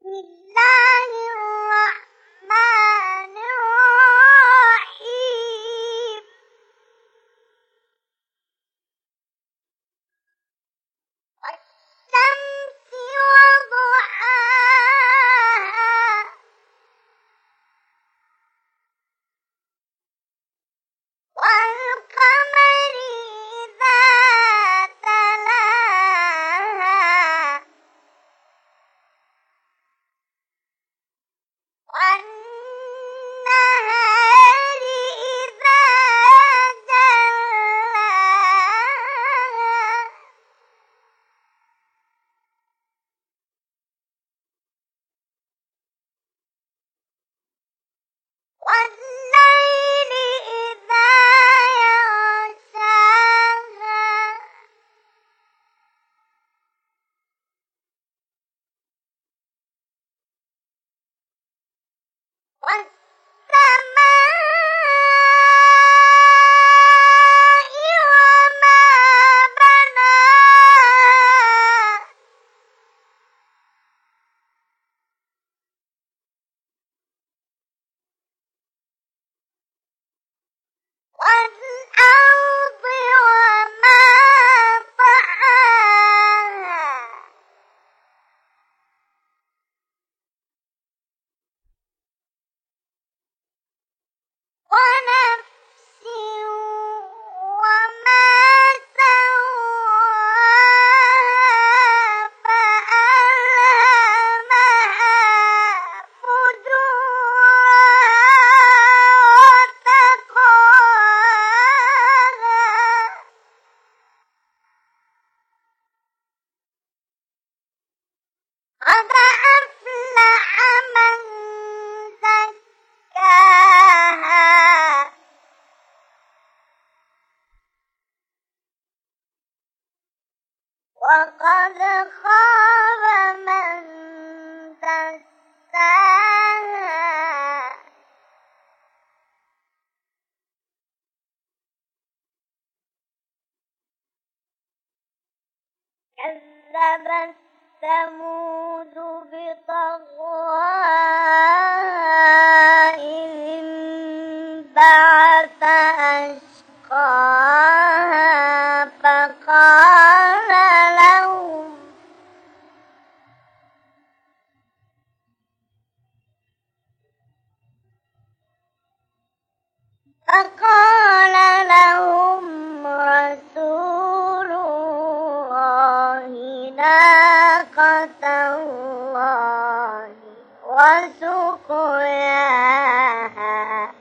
الله الرحمن الرحيم والشمس وضحاها والقمر إذا تلاها والنهار إذا جلاها والليل إذا يغشاها والسماء وما بناها والأرض وما طحاها ونفس وما سواها فألهمها فجورها وتقواها قد أفلح من زكاها وقد خاب من دساها كذبت ثمود بطغواها إذ انبعث أشقاها فقال لهم رسول الله ناقة الله وسقياها